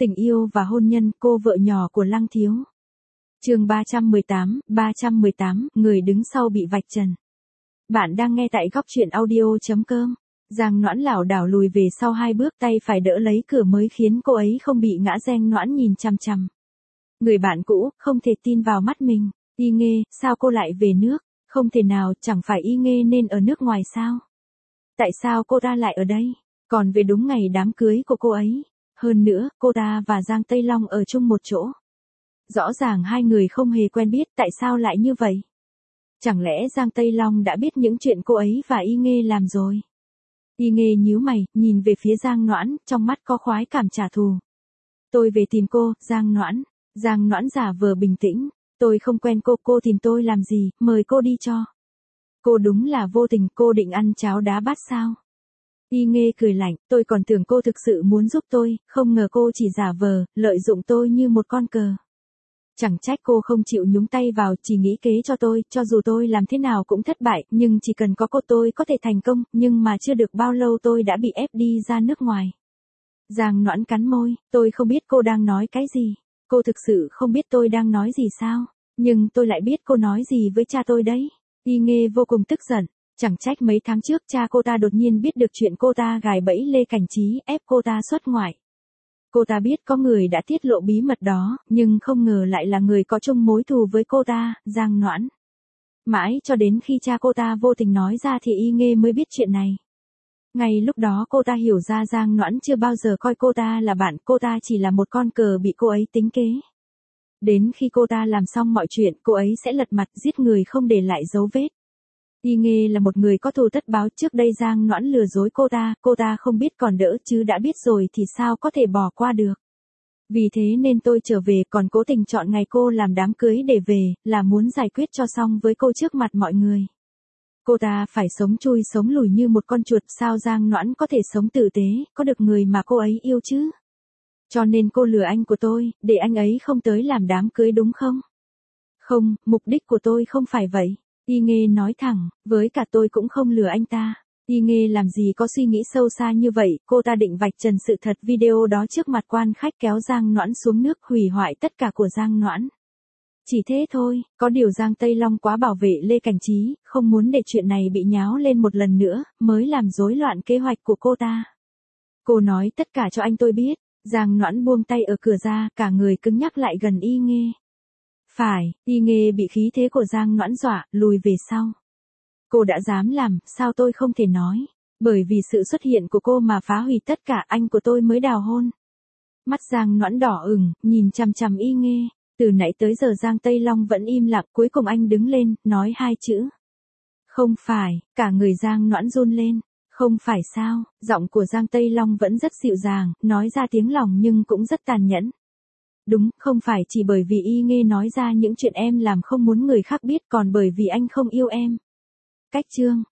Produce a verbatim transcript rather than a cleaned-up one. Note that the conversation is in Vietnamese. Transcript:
Tình yêu và hôn nhân, cô vợ nhỏ của Lăng Thiếu. Chương ba trăm mười tám, ba trăm mười tám, người đứng sau bị vạch trần. Bạn đang nghe tại góc truyện audio chấm com. Giang Noãn lảo đảo lùi về sau hai bước, tay phải đỡ lấy cửa mới khiến cô ấy không bị ngã. Giang Noãn nhìn chằm chằm người bạn cũ, không thể tin vào mắt mình. Y Nghê, sao cô lại về nước? Không thể nào, chẳng phải Y Nghê nên ở nước ngoài sao? Tại sao cô ta lại ở đây? Còn về đúng ngày đám cưới của cô ấy. Hơn nữa, cô ta và Giang Tây Long ở chung một chỗ. Rõ ràng hai người không hề quen biết, tại sao lại như vậy? Chẳng lẽ Giang Tây Long đã biết những chuyện cô ấy và Y Nghê làm rồi? Y Nghê nhíu mày, nhìn về phía Giang Noãn, trong mắt có khoái cảm trả thù. Tôi về tìm cô, Giang Noãn. Giang Noãn giả vờ bình tĩnh. Tôi không quen cô, cô tìm tôi làm gì, mời cô đi cho. Cô đúng là vô tình, cô định ăn cháo đá bát sao? Y Nghê cười lạnh, tôi còn tưởng cô thực sự muốn giúp tôi, không ngờ cô chỉ giả vờ, lợi dụng tôi như một con cờ. Chẳng trách cô không chịu nhúng tay vào, chỉ nghĩ kế cho tôi, cho dù tôi làm thế nào cũng thất bại, nhưng chỉ cần có cô tôi có thể thành công, nhưng mà chưa được bao lâu tôi đã bị ép đi ra nước ngoài. Giang Noãn cắn môi, tôi không biết cô đang nói cái gì. Cô thực sự không biết tôi đang nói gì sao? Nhưng tôi lại biết cô nói gì với cha tôi đấy. Y Nghê vô cùng tức giận. Chẳng trách mấy tháng trước cha cô ta đột nhiên biết được chuyện cô ta gài bẫy Lê Cảnh Trí ép cô ta xuất ngoại. Cô ta biết có người đã tiết lộ bí mật đó, nhưng không ngờ lại là người có chung mối thù với cô ta, Giang Noãn. Mãi cho đến khi cha cô ta vô tình nói ra thì Y Nghê mới biết chuyện này. Ngay lúc đó cô ta hiểu ra Giang Noãn chưa bao giờ coi cô ta là bạn, cô ta chỉ là một con cờ bị cô ấy tính kế. Đến khi cô ta làm xong mọi chuyện, cô ấy sẽ lật mặt giết người không để lại dấu vết. Y Nghê là một người có thù tất báo, trước đây Giang Noãn lừa dối cô ta, cô ta không biết còn đỡ chứ đã biết rồi thì sao có thể bỏ qua được. Vì thế nên tôi trở về, còn cố tình chọn ngày cô làm đám cưới để về, là muốn giải quyết cho xong với cô trước mặt mọi người. Cô ta phải sống chui sống lùi như một con chuột, sao Giang Noãn có thể sống tử tế, có được người mà cô ấy yêu chứ? Cho nên cô lừa anh của tôi, để anh ấy không tới làm đám cưới đúng không? Không, mục đích của tôi không phải vậy. Y Nghê nói thẳng, với cả tôi cũng không lừa anh ta. Y Nghê làm gì có suy nghĩ sâu xa như vậy, cô ta định vạch trần sự thật video đó trước mặt quan khách, kéo Giang Noãn xuống nước, hủy hoại tất cả của Giang Noãn. Chỉ thế thôi, có điều Giang Tây Long quá bảo vệ Lê Cảnh Trí, không muốn để chuyện này bị nháo lên một lần nữa, mới làm rối loạn kế hoạch của cô ta. Cô nói tất cả cho anh tôi biết. Giang Noãn buông tay ở cửa ra, cả người cứng nhắc lại gần Y Nghê. Phải, Y Nghê bị khí thế của Giang Noãn dọa, lùi về sau. Cô đã dám làm, sao tôi không thể nói. Bởi vì sự xuất hiện của cô mà phá hủy tất cả, anh của tôi mới đào hôn. Mắt Giang Noãn đỏ ửng, nhìn chằm chằm Y Nghê. Từ nãy tới giờ Giang Tây Long vẫn im lặng, cuối cùng anh đứng lên, nói hai chữ. Không phải, cả người Giang Noãn run lên. Không phải sao, giọng của Giang Tây Long vẫn rất dịu dàng, nói ra tiếng lòng nhưng cũng rất tàn nhẫn. Đúng, không phải chỉ bởi vì Y Nghê nói ra những chuyện em làm không muốn người khác biết, còn bởi vì anh không yêu em. Cách chương.